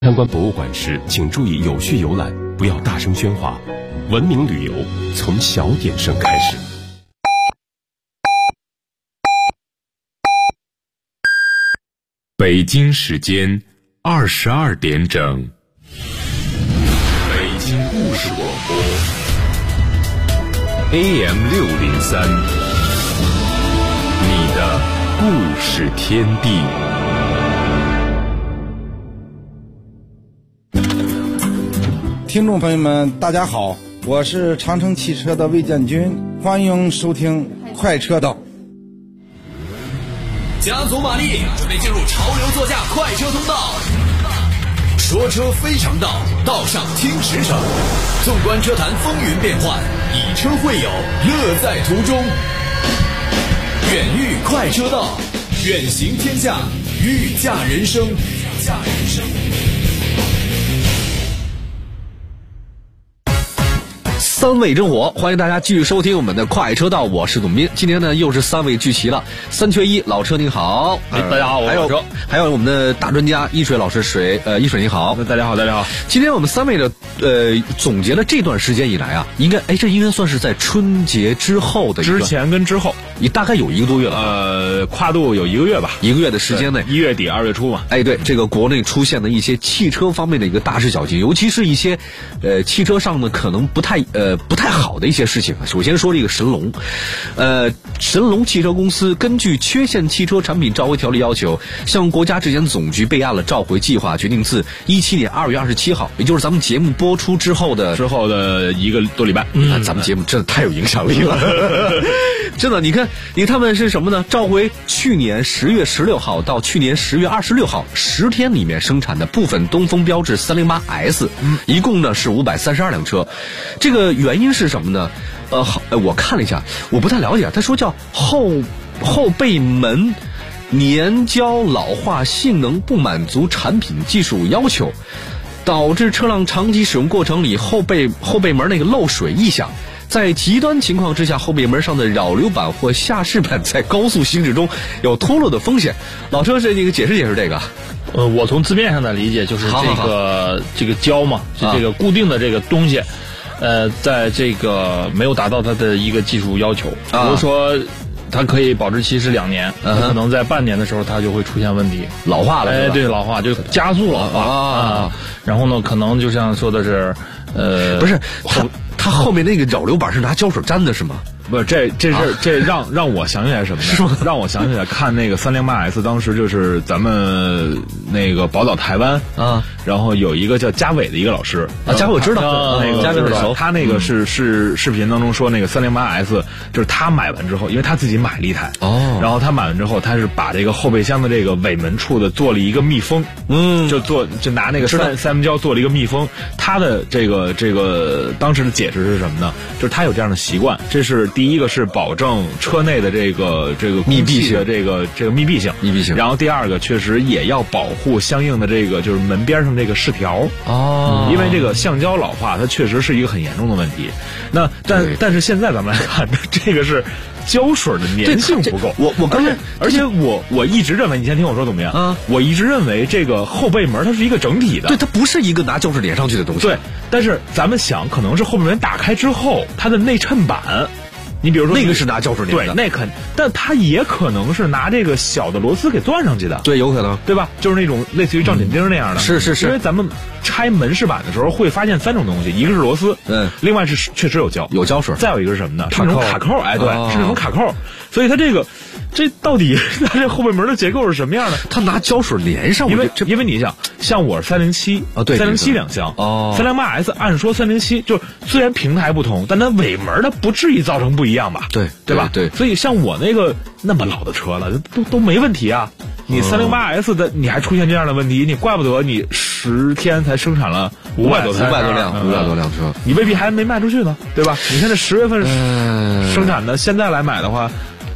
参观博物馆时，请注意有序游览，不要大声喧哗。文明旅游从小点声开始。 北京时间22点整，北京故事广播 AM603，你的故事天地。 听众朋友们大家好，我是长城汽车的魏建军，欢迎收听快车道。 加足马力，准备进入潮流座驾快车通道。说车非常道，道上听驰骋。纵观车坛风云变幻，以车会友，乐在途中。远遇快车道，远行天下，御驾人生。 三位真火，欢迎大家继续收听我们的快车道，我是董斌。今天呢又是三位聚齐了，三缺一。老车您好， 大家好，我是老车。 还有我们的大专家一水老师一水你好， 大家好，大家好。 今天我们三位的总结了这段时间以来啊，这应该算是在春节之后的一段， 之前跟之后， 你大概有1个多月了， 跨度有1个月吧 ，1个月的时间内 ，1月底2月初嘛。 对，这个国内出现的一些汽车方面的一个大事小情，尤其是一些汽车上呢可能不太好的一些事情。首先说这个神龙，神龙汽车公司根据缺陷汽车产品召回条例要求，向国家质检总局备案了召回计划，决定自17年2月27号，也就是咱们节目播出之后的 1个多礼拜。 咱们节目真的太有影响力了。真的，你看他们是什么呢？召回去年10月16号到去年10月26号10天里面生产的部分东风标致 308S，一共呢是532辆车。这个原因是什么呢？我看了一下，我不太了解。他说叫后备门粘胶老化，性能不满足产品技术要求，导致车辆长期使用过程里后备门那个漏水异响。在极端情况之下，后备门上的扰流板或下饰板在高速行驶中有脱落的风险。老车是那个解释这个。 我从字面上的理解就是这个胶嘛，就这个固定的这个东西，在这个没有达到它的一个技术要求，比如说它可以保质期是2年，可能在半年的时候它就会出现问题， 老化了。 对，老化就加速老化然后呢，可能就像说的是， 不是它后面那个扰流板是拿胶水粘的是吗？ 不是，这让我想起来什么呢？是吗？让我想起来看那个308S，当时就是咱们那个宝岛台湾啊，然后有一个叫嘉伟的一个老师嘉伟我知道， 那个嘉伟很熟， 他那个是视频当中说那个308S，就是他买完之后，因为他自己买了一台然后他买完之后，他是把这个后备箱的这个尾门处的做了一个密封，就拿那个三胶做了一个密封。他的这个当时的解释是什么呢？就是他有这样的习惯，这是第一个是保证车内的这个密闭性的这个密闭性，然后第二个确实也要保护相应的这个就是门边上这个饰条因为这个橡胶老化它确实是一个很严重的问题。那但是现在咱们来看，这个是胶水的粘性不够。 我刚才， 而且我一直认为，你先听我说怎么样？我一直认为这个后备门它是一个整体的， 对，它不是一个拿胶水粘上去的东西。 对，但是咱们想，可能是后备门打开之后，它的内衬板。你比如说那个是拿胶水粘的， 对，但它也可能是拿这个小的螺丝给钻上去的， 对，有可能， 对吧？就是那种类似于照紧钉那样的， 是， 因为咱们拆门饰板的时候会发现3种东西，一个是螺丝，另外是确实有胶水，再有一个是什么呢？是那种卡扣，是那种卡扣，所以它这到底它这后备门的结构是什么样的？ 它拿胶水连上， 因为你想，像我是307 对 ，307两厢308S，按说307就虽然平台不同，但它尾门它不至于造成不一样吧？对吧？ 对， 所以像我那个那么老的车了，都没问题啊。你308S 的你还出现这样的问题，你怪不得你10天才生产了500多辆车， 你未必还没卖出去呢，对吧？你看这10月份生产的，现在来买的话，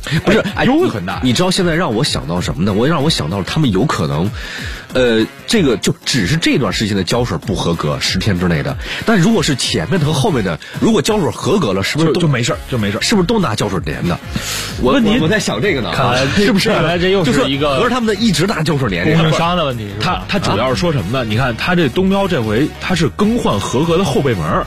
不是， 优惠很大。 你知道现在让我想到什么呢？让我想到了他们有可能，这个就只是这段时间的胶水不合格，10天之内的。但如果是前面的和后面的，如果胶水合格了，是不是就没事就没事？ 是不是都拿胶水粘的？我在想这个呢， 看来是不是？ 看来这又是一个合着他们一直拿胶水粘供应商的问题。 他主要是说什么呢？你看他这东标这回他是更换合格的后背门。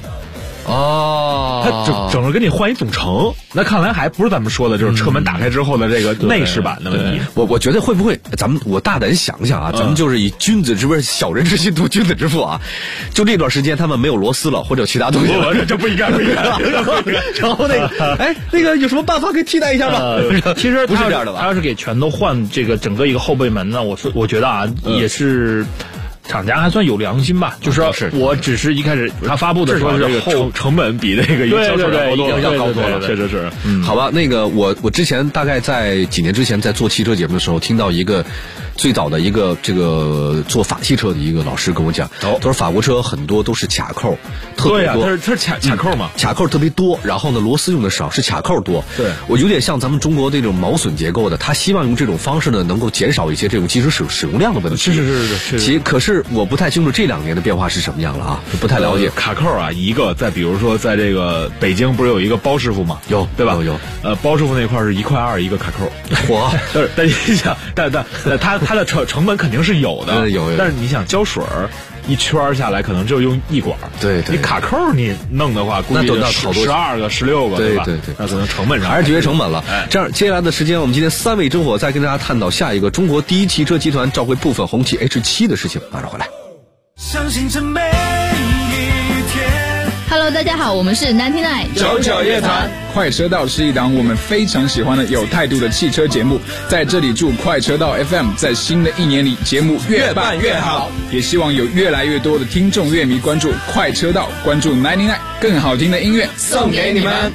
哦， 他整个给你换一总成，那看来还不是咱们说的，就是车门打开之后的这个内饰版的问题。 我觉得会不会，我大胆想想啊，咱们就是以小人之心度君子之腹啊，就这段时间他们没有螺丝了，或者其他东西了， 这不应该。 然后那个有什么办法可以替代一下吗？ 其实不是这样的吧？ 他要是给全都换这个整个一个后背门呢，我觉得啊，也是。厂家还算有良心吧，就是说我只是一开始他发布的时候这个成本比那个对要高多了，确实是。 好吧，那个我之前大概在几年之前在做汽车节目的时候，听到一个最早的一个这个做法系车的一个老师跟我讲，他说法国车很多都是卡扣，特别多。 对呀，它是卡扣嘛， 卡扣特别多，然后呢螺丝用的少，是卡扣多。 对， 我有点像咱们中国这种毛榫结构的，他希望用这种方式呢，能够减少一些这种即时使用量的问题。 是。 可是我不太清楚这2年的变化是什么样了啊，不太了解。 卡扣啊，一个在比如说在这个北京不是有一个包师傅吗？ 有， 对吧？ 有。 包师傅那块是1.2块一个卡扣。 嚯！ 但你想，但它的成本肯定是有的， 有。 但是你想胶水一圈下来，可能就用1管。 对。 你卡扣你弄的话，估计那好多 12个、16个， 对吧？对。那可能成本上还是节约成本了。这样，接下来的时间，我们今天3位真火再跟大家探讨下一个中国第一汽车集团召回部分红旗 H7的事情，马上回来。 相信这每一天。 Hello， 大家好，我们是99 99乐团。快车道是一档我们非常喜欢的有态度的汽车节目，在这里祝快车道 FM 在新的1年里节目越办越好，也希望有越来越多的听众乐迷关注快车道，关注99，更好听的音乐送给你们。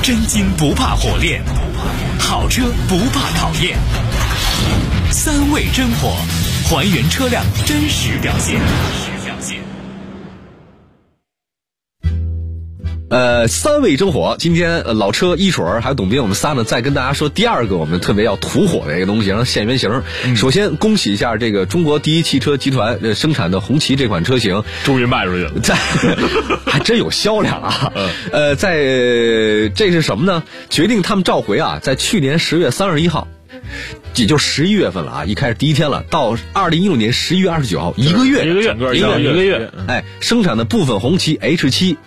真金不怕火炼，好车不怕考验。三味真火，还原车辆真实表现。 三味真火，今天老车一水儿还有董斌，我们仨呢再跟大家说第二个我们特别要图火的一个东西，让它现原形。首先恭喜一下这个中国第一汽车集团生产的红旗这款车型终于卖出去了， 还真有销量啊。这是什么呢？决定他们召回啊，在去年10月31号。也就11月份了啊，一开始第一天了，到2016年11月29号，一个月，哎，生产的部分红旗 H7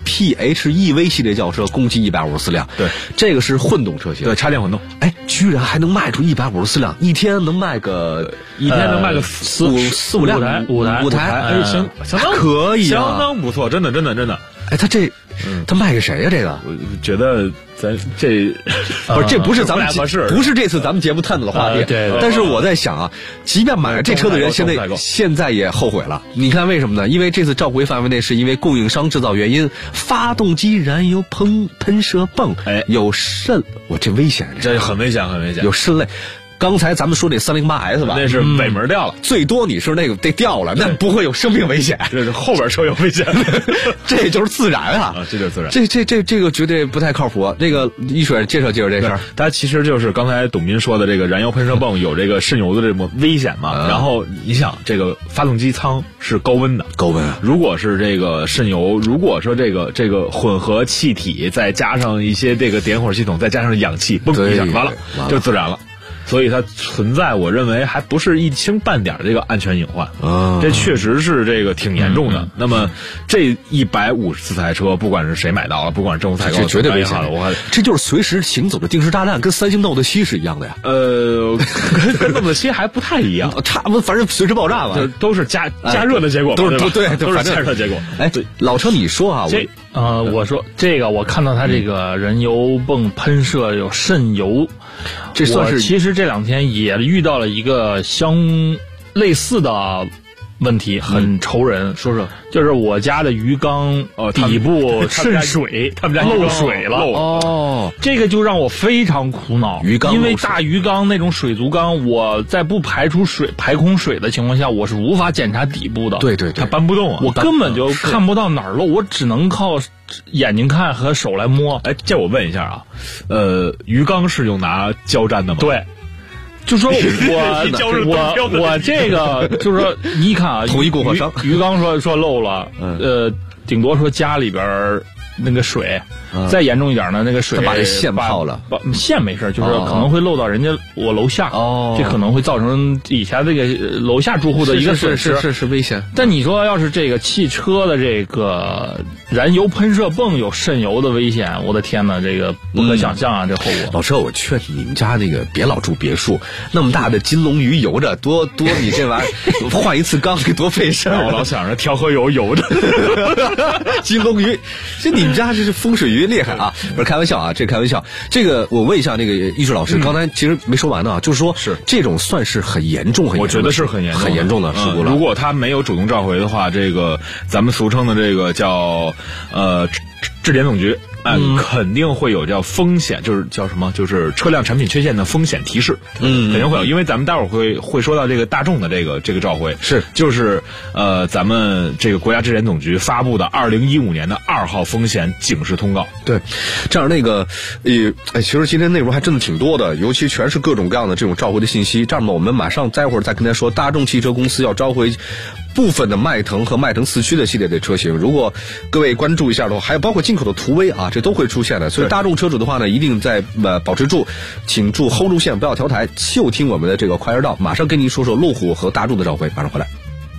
PHEV 系列轿车共计154辆， 对， 这个是混动车型， 对，插电混动， 哎，居然还能卖出154辆，一天能卖个四五辆，五台， 哎，相当可以， 相当不错，真的。 哎，他卖给谁呀？这个， 我觉得咱这不是，这不是咱们不是这次咱们节目探讨的话题。 对。 但是我在想啊，即便买了这车的人，现在也后悔了。你看为什么呢？因为这次召回范围内是因为供应商制造原因，发动机燃油喷射泵有渗，我这危险， 这很危险， 有渗类。刚才咱们说这308S 吧， 那是尾门掉了， 最多你是那个得掉了，那不会有生命危险， 这是后边车有危险， 这就是自然啊， 这就是自然， 这个绝对不太靠谱。这个一水介绍这事儿， 它其实就是刚才董斌说的这个燃油喷射泵有这个渗油的这么危险嘛，然后你想这个发动机舱是高温的，如果是这个渗油，如果说这个混合气体再加上一些这个点火系统，再加上氧气，嘣一下完了就自燃了。所以它存在，我认为还不是一星半点这个安全隐患这确实是这个挺严重的。那么这154台车，不管是谁买到了，不管是政府采购， 绝对危险了。这就是随时行走的定时炸弹，跟三星 Note 7是一样的呀。 跟 Note 7还不太一样， 差不多，反正随时爆炸嘛， 都是加热的结果， 都是对，都是加热的结果。 哎，老车你说啊， 我说这个，我看到它这个燃油泵喷射有渗油， 这算是其实这2天也遇到了一个类似的问题，很愁人。 说就是我家的鱼缸底部渗水， 他们家漏水了。这个就让我非常苦恼。因为大鱼缸那种水族缸，我在不排空水的情况下，我是无法检查底部的。 对， 它搬不动啊， 我根本就看不到哪儿漏，我只能靠眼睛看和手来摸。 哎，这我问一下啊，鱼缸是用拿胶粘的吗？ 对。就说我这个就是说，你看啊， 统一供货商鱼缸说漏了，顶多说家里边那个水，再严重一点呢，那个水把这线泡了， 线没事，就是可能会漏到我楼下，这可能会造成底下这个楼下住户的一个损失， 是危险。 但你说要是这个汽车的这个燃油喷射泵有渗油的危险，我的天哪，这个不可想象啊！这后果。 老车，我劝你们家那个别老住别墅，那么大的金龙鱼游着，多你这玩意儿换一次缸给多费事儿。 我老想着调和油游着， 金龙鱼，这你们家这是风水鱼厉害啊！不是开玩笑啊，这开玩笑。这个我问一下那个艺术老师，刚才其实没说完呢，就是说这种算是很严重， 我觉得是很严重的事故了。 如果他没有主动召回的话，这个咱们俗称的这个叫质检总局。肯定会有叫风险，就是叫什么，就是车辆产品缺陷的风险提示，肯定会有，因为咱们待会儿会说到这个大众的这个召回，就是咱们这个国家质检总局发布的2015年的2号风险警示通告。 对，这样那个其实今天内容还真的挺多的，尤其全是各种各样的这种召回的信息。这样吧，我们马上待会儿再跟大家说，大众汽车公司要召回部分的迈腾和迈腾4驱的系列的车型，如果各位关注一下的话，还有包括进口的途威啊，这都会出现的。所以大众车主的话呢，一定在保持住，请hold住线，不要调台，就听我们的这个快车道，马上跟您说说路虎和大众的召回，马上回来。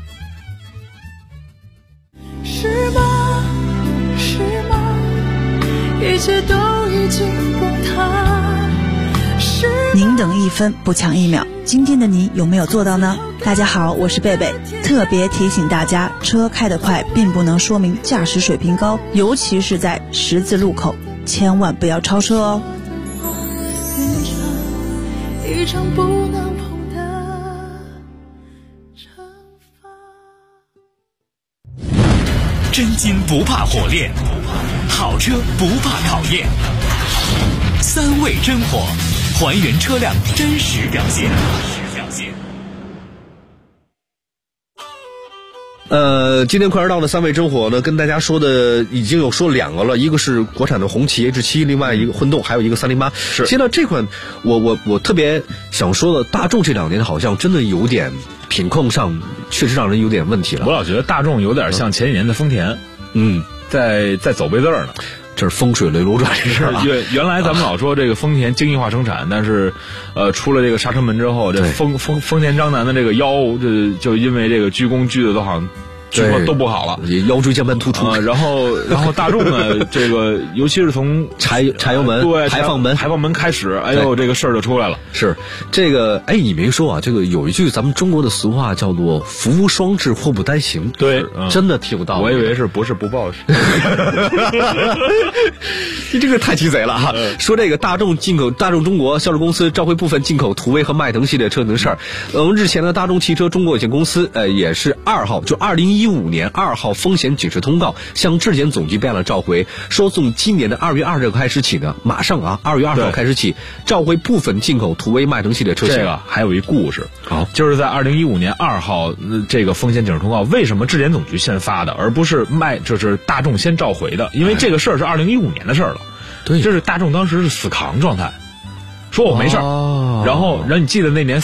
是吗？一切都已经崩塌。 您等1分不抢1秒，今天的你有没有做到呢？大家好，我是贝贝，特别提醒大家，车开得快并不能说明驾驶水平高，尤其是在十字路口，千万不要超车哦。 一场不能碰的惩罚。 真金不怕火炼，好车不怕考验。 三味真火，还原车辆真实表现。 今天快车道的三味真火呢，跟大家说的已经有说2个了，一个是国产的红旗 H7， 另外一个混动，还有一个308。是。现在这款我特别想说的，大众这2年好像真的有点品控上确实让人有点问题了。 我老觉得大众有点像前几年的丰田，在走背字儿呢。 这是风水轮流转这事儿。 原来咱们老说这个丰田精益化生产，但是出了这个刹车门之后，这丰田章男的这个腰就因为这个鞠躬鞠的都好像据说都不好了， 腰椎间盘突出。 然后大众呢，这个尤其是从柴油门、 对排放门开始，哎呦，这个事儿就出来了。 是这个，哎，你没说啊？这个有一句咱们中国的俗话叫做"福无双至，祸不单行"。 对， 真的挺有道理。 我以为是不是不报。 你这个太鸡贼了哈！说这个大众中国销售公司召回部分进口途威和迈腾系列车的事儿。日前呢，大众汽车中国有限公司也是2号，就2015年2号风险警示通告向质检总局备案了召回，说从今年的2月2日开始起呢，马上啊2月2号开始起召回部分进口途威、迈腾系列车型。 这个还有一故事，就是在2015年2号这个风险警示通告，为什么质检总局先发的，而不是就是大众先召回的？因为这个事儿是2015年的事儿了。对，这是大众当时是死扛状态，说我没事儿。然后你记得那年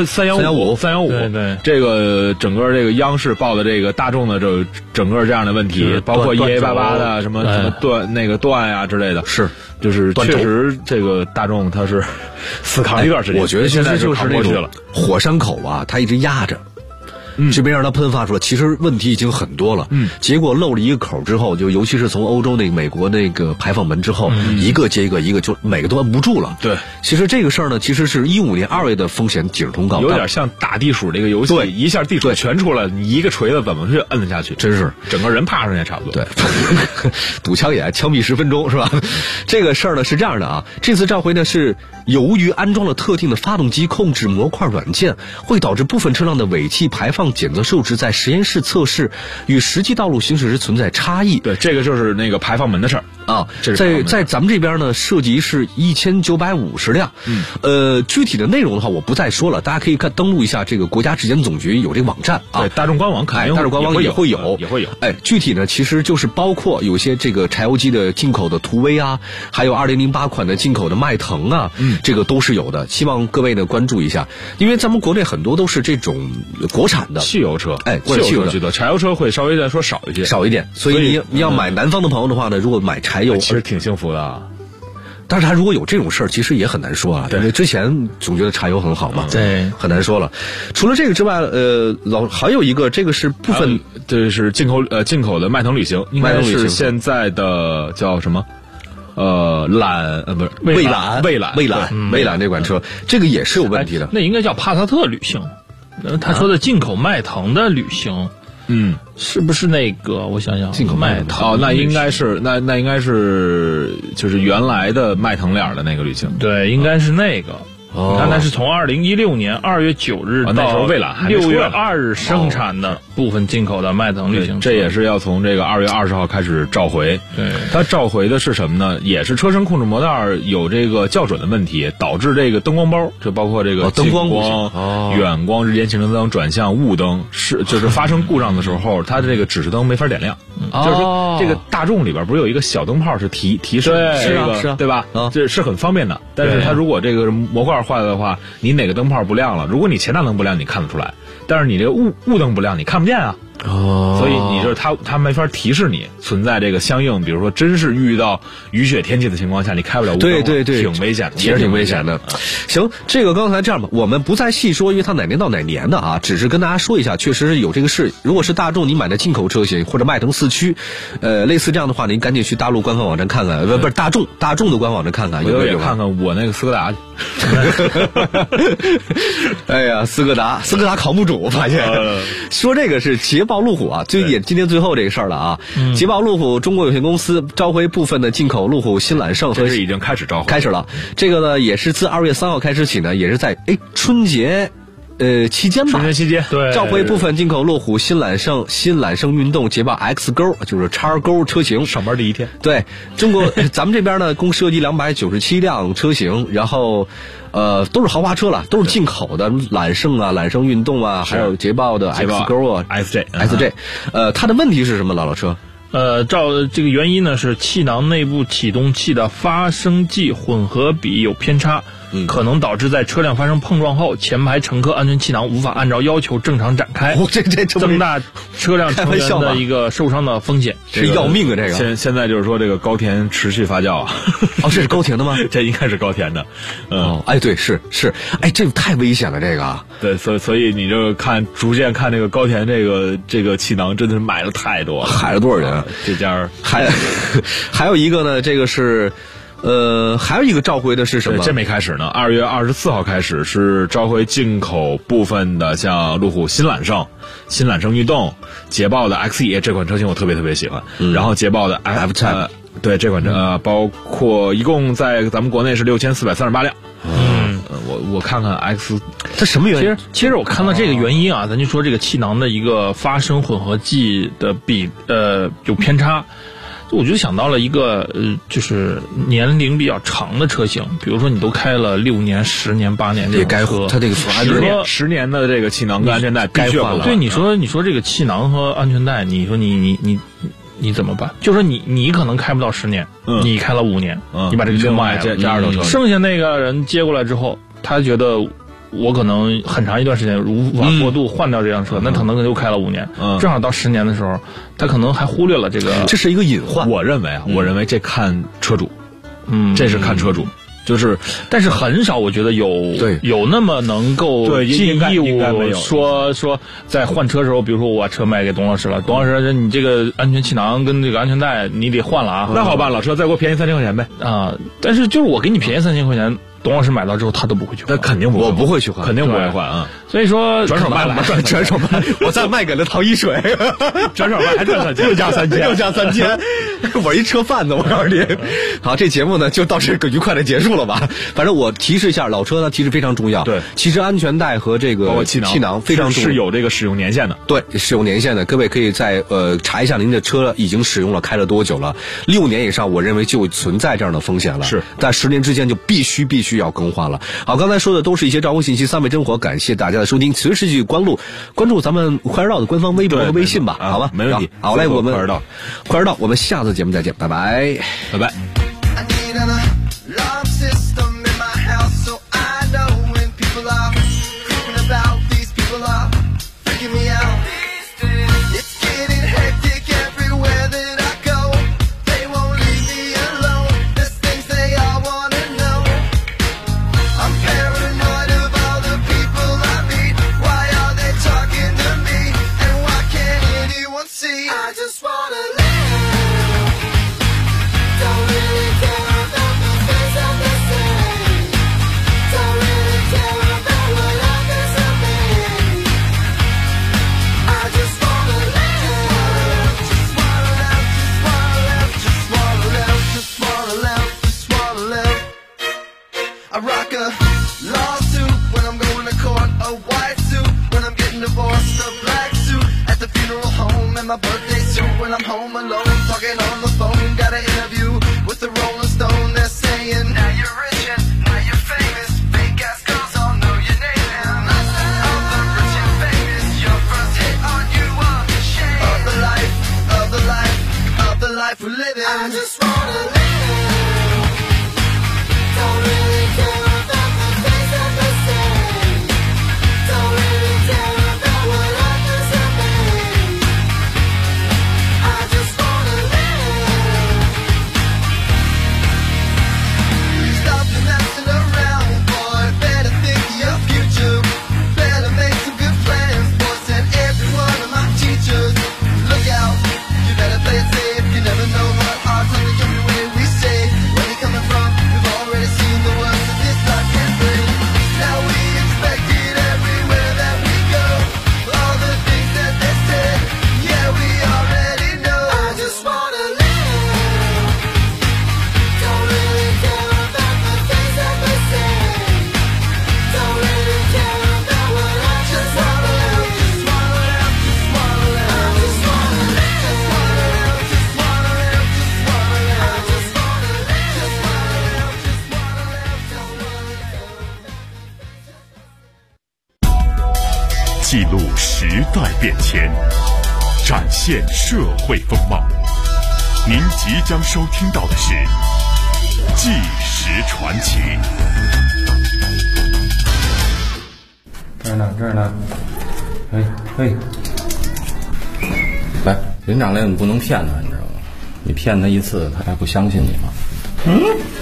315， 对， 这个整个这个央视报的这个大众的整个这样的问题，包括EA88的什么断呀之类的， 是就是确实这个大众它是死扛一段时间。 我觉得现在就是扛过去了， 火山口啊，它一直压着。这边让它喷发出来，其实问题已经很多了。结果漏了一个口之后，就尤其是从欧洲美国那个排放门之后，一个接一个，就每个都摁不住了。 对， 其实这个事儿呢，其实是15年2月的风险警示通告， 有点像打地鼠这个游戏，对，一下地鼠全出来，你一个锤子怎么去摁得下去？ 真是整个人趴上也差不多。 对，堵枪眼，枪毙10分钟是吧？这个事儿呢是这样的啊，这次召回呢是由于安装了特定的发动机控制模块软件，会导致部分车辆的尾气排放检测数值在实验室测试与实际道路行驶时存在差异。 对，这个就是那个排放门的事儿啊。在咱们这边呢，涉及是1950辆。具体的内容的话，我不再说了，大家可以登录一下这个国家质检总局有这个网站啊。 对，大众官网大众官网也会有。具体呢，其实就是包括有些这个柴油机的进口的途威啊，还有2008款的进口的迈腾啊，这个都是有的。希望各位呢关注一下，因为咱们国内很多都是这种国产的汽油车， 汽油车柴油车会稍微再说少一点， 所以你要买南方的朋友的话呢，如果买柴油， 其实挺幸福的啊。 但是他如果有这种事儿，其实也很难说啊。对，之前总觉得柴油很好嘛， 对， 很难说了。除了这个之外，还有一个，这个是部分， 这是进口的迈腾旅行，应该是现在的叫什么？蔚揽这款车，这个也是有问题的。 那应该叫帕萨特旅行。他说的进口迈腾的旅行，是不是那个？我想想， 进口迈腾那应该是那应该是就是原来的迈腾脸的那个旅行， 对，应该是那个。你看，那是从2016年2月9日到蔚揽 6月2日生产的部分进口的迈腾旅行车， 这也是要从这个2月20号开始召回。 对， 它召回的是什么呢？也是车身控制模块有这个校准的问题，导致这个灯光包，就包括这个灯光、 远光、日间行车灯、转向、雾灯，就是发生故障的时候，它的这个指示灯没法点亮。就是说，这个大众里边不是有一个小灯泡是提示这个，对吧？这是很方便的。但是它如果这个模块坏了的话，你哪个灯泡不亮了？如果你前大灯不亮，你看得出来，但是你这个雾灯不亮，你看不见啊。所以你就是它没法提示你存在这个相应，比如说真是遇到雨雪天气的情况下，你开不了雾灯， 对， 挺危险的， 其实挺危险的。行，这个刚才这样吧，我们不再细说，因为它哪年到哪年的啊，只是跟大家说一下，确实是有这个事。如果是大众你买的进口车型或者迈腾4驱，类似这样的话，您赶紧去大陆官方网站看看，不是大众的官网站看看，有没有看看我那个斯柯达去。 哎呀，斯柯达扛不住，我发现。说这个是捷豹路虎啊，今天最后这个事儿了啊。捷豹路虎中国有限公司召回部分的进口路虎新揽胜和已经开始召回， 开始了。这个呢也是自2月3号开始起呢，也是在春节期间吧， 春节期间， 对， 召回部分进口路虎新揽胜运动捷豹 X 勾，就是叉勾车型上班第一天。 对，中国咱们这边呢，共设计297辆车型，然后都是豪华车了，都是进口的，揽胜啊、揽胜运动啊，还有捷豹的 X 勾啊、SJ。它的问题是什么？老车？ 照这个原因呢，是气囊内部启动器的发生剂混合比有偏差，可能导致在车辆发生碰撞后，前排乘客安全气囊无法按照要求正常展开，增大车辆成员的一个受伤的风险， 是要命啊！这个现在就是说这个高田持续发酵啊， 这是高田的吗？ 这应该是高田的， 对，是，这太危险了，这个。 对，所以你就逐渐看这个高田这个气囊真的是买了太多了， 害了多少人？ 这家还有一个呢，这个是。还有一个召回的是什么？ 这没开始呢。2月24号开始是召回进口部分的，像路虎新揽胜运动、捷豹的 XE 这款车型我特别喜欢。然后捷豹的 F-Type，对这款车包括一共在咱们国内是6438辆。我看看 X， 它什么原因？ 其实我看到这个原因啊，咱就说这个气囊的一个发生混合剂的有偏差。我就想到了一个就是年龄比较长的车型，比如说你都开了6年、10年、8年这种车， 它这个 10年的这个气囊跟安全带该换了。 对，你说这个气囊和安全带，你说你怎么办？就说你可能开不到10年，你开了5年，你把这个车卖了， 这2头车， 剩下那个人接过来之后，他觉得我可能很长一段时间无法过渡换掉这辆车，那可能又开了5年，正好到10年的时候，他可能还忽略了这个， 这是一个隐患。 我认为这看车主，这是看车主。就是， 但是很少，我觉得有那么能够尽义务说在换车的时候，比如说我把车卖给董老师了，董老师你这个安全气囊跟这个安全带你得换了啊。 那好办，老车再给我便宜3000块钱呗啊！但是就是我给你便宜3000块钱，董老师买到之后他都不会去换， 那肯定不会， 我不会去换， 肯定不会换啊。 所以说转手卖了， 转手卖，我再卖给了唐一水， 转手卖还赚3000， 又加3000，我一车贩子，我告诉你。好，这节目呢就到这个愉快的结束了吧。反正我提示一下，老车呢其实非常重要。 对， 其实安全带和这个气囊非常重要， 是有这个使用年限的。 对，使用年限的，各位可以在查一下您的车已经使用了开了多久了，6年以上，我认为就存在这样的风险了。 是在10年之间就必须要更换了。好，刚才说的都是一些召回信息，3倍真火，感谢大家的收听，随时去关注咱们快车道的官方微博和微信吧，好吧？ 没问题。 好嘞，我们快车道，我们下次节目再见，拜拜， 拜拜。 I just wanna live, don't really care about 记录时代变迁，展现社会风貌。您即将收听到的是《纪实传奇》。 这儿呢，嘿，来，林长来，你不能骗他，你知道吗？你骗他一次，他还不相信你吗？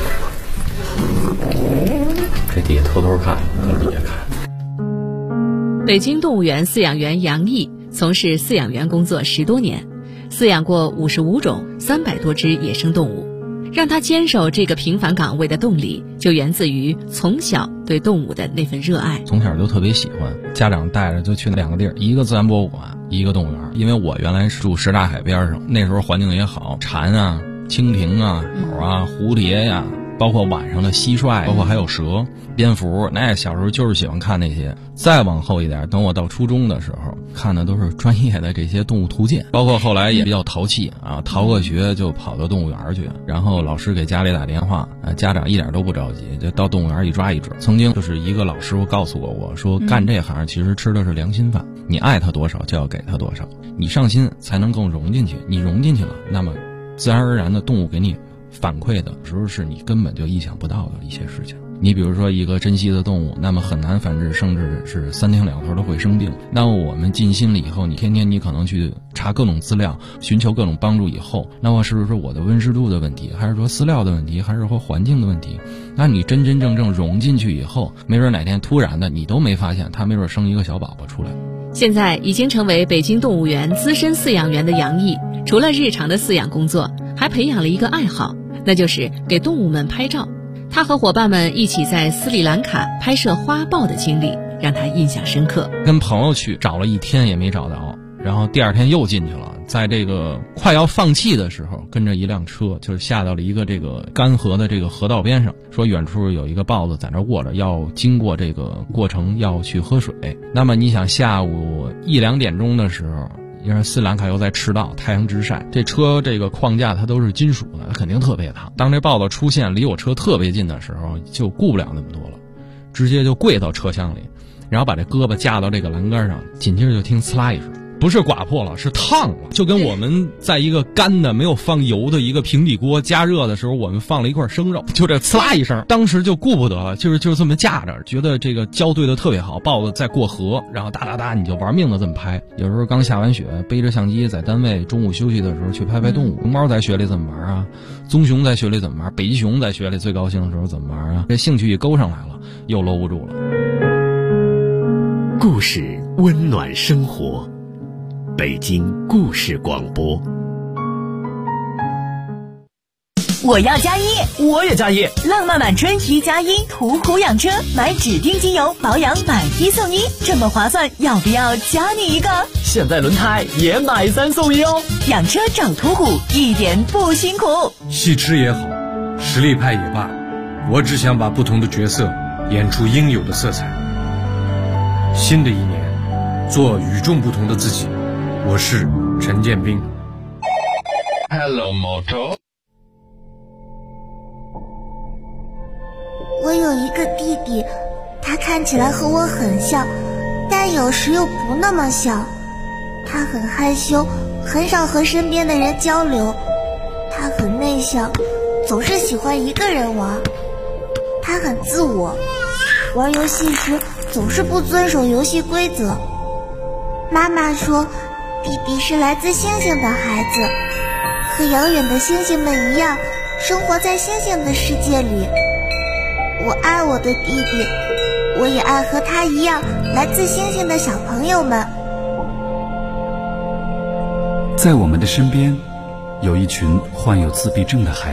这底下偷偷看，从底下看。 北京动物园饲养员杨毅从事饲养员工作10多年，饲养过55种300多只野生动物。让他坚守这个平凡岗位的动力，就源自于从小对动物的那份热爱。 从小就特别喜欢，家长带着就去2个地儿，一个自然博物馆，一个动物园。因为我原来是住什刹海边上，那时候环境也好，蝉啊、蜻蜓啊、鸟啊、蝴蝶呀，包括晚上的蟋蟀，包括还有蛇、蝙蝠，那小时候就是喜欢看那些。再往后一点，等我到初中的时候，看的都是专业的这些动物图鉴，包括后来也比较淘气啊，逃个学就跑到动物园去，然后老师给家里打电话，家长一点都不着急，就到动物园一抓一准。曾经就是一个老师傅告诉过我说，干这行其实吃的是良心饭，你爱他多少就要给他多少，你上心才能更融进去，你融进去了，那么自然而然的动物给你反馈的时候是你根本就意想不到的一些事情。你比如说一个珍稀的动物，那么很难繁殖，甚至是3天2头都会生病。那我们尽心了以后，你天天你可能去查各种资料，寻求各种帮助以后，那么是不是我的温湿度的问题，还是说饲料的问题，还是说环境的问题？那你真真正正融进去以后，没准哪天突然的你都没发现，它没准生一个小宝宝出来。 现在已经成为北京动物园资深饲养员的杨毅，除了日常的饲养工作，还培养了一个爱好，那就是给动物们拍照。他和伙伴们一起在斯里兰卡拍摄花豹的经历让他印象深刻。 跟朋友去找了1天也没找到，然后第2天又进去了，在这个快要放弃的时候，跟着一辆车就是下到了一个这个干涸的这个河道边上，说远处有一个豹子在那卧着，要经过这个过程要去喝水。那么你想下午1、2点钟的时候，因为斯里兰卡又在赤道，太阳直晒，这车这个框架它都是金属的，它肯定特别烫。当这豹子出现离我车特别近的时候，就顾不了那么多了，直接就跪到车厢里，然后把这胳膊架到这个栏杆上，紧接着就听呲啦一声，不是刮破了，是烫了，就跟我们在一个干的没有放油的一个平底锅加热的时候，我们放了一块生肉，就这呲啦一声，当时就顾不得了，就是这么架着，觉得这个交对的特别好，豹子在过河，然后哒哒哒，你就玩命的这么拍。有时候刚下完雪，背着相机在单位中午休息的时候去拍拍动物。熊猫在雪里怎么玩啊？棕熊在雪里怎么玩？北极熊在雪里最高兴的时候怎么玩啊？这兴趣一勾上来了，又搂不住了。 故事温暖生活，北京故事广播。 我要加一， 我也加一， 浪漫满春1+1途虎养车，买指定机油保养买1送1，这么划算，要不要加你一个？ 现在轮胎也买3送1哦。 养车找途虎一点不辛苦， 戏痴也好，实力派也罢，我只想把不同的角色演出应有的色彩。新的一年，做与众不同的自己。我是陈建斌。 Hello Moto。 我有一个弟弟，他看起来和我很像，但有时又不那么像。他很害羞，很少和身边的人交流。他很内向，总是喜欢一个人玩。他很自我，玩游戏时总是不遵守游戏规则。妈妈说，弟弟是来自星星的孩子，和遥远的星星们一样，生活在星星的世界里。我爱我的弟弟，我也爱和他一样来自星星的小朋友们。 在我们的身边，有一群患有自闭症的孩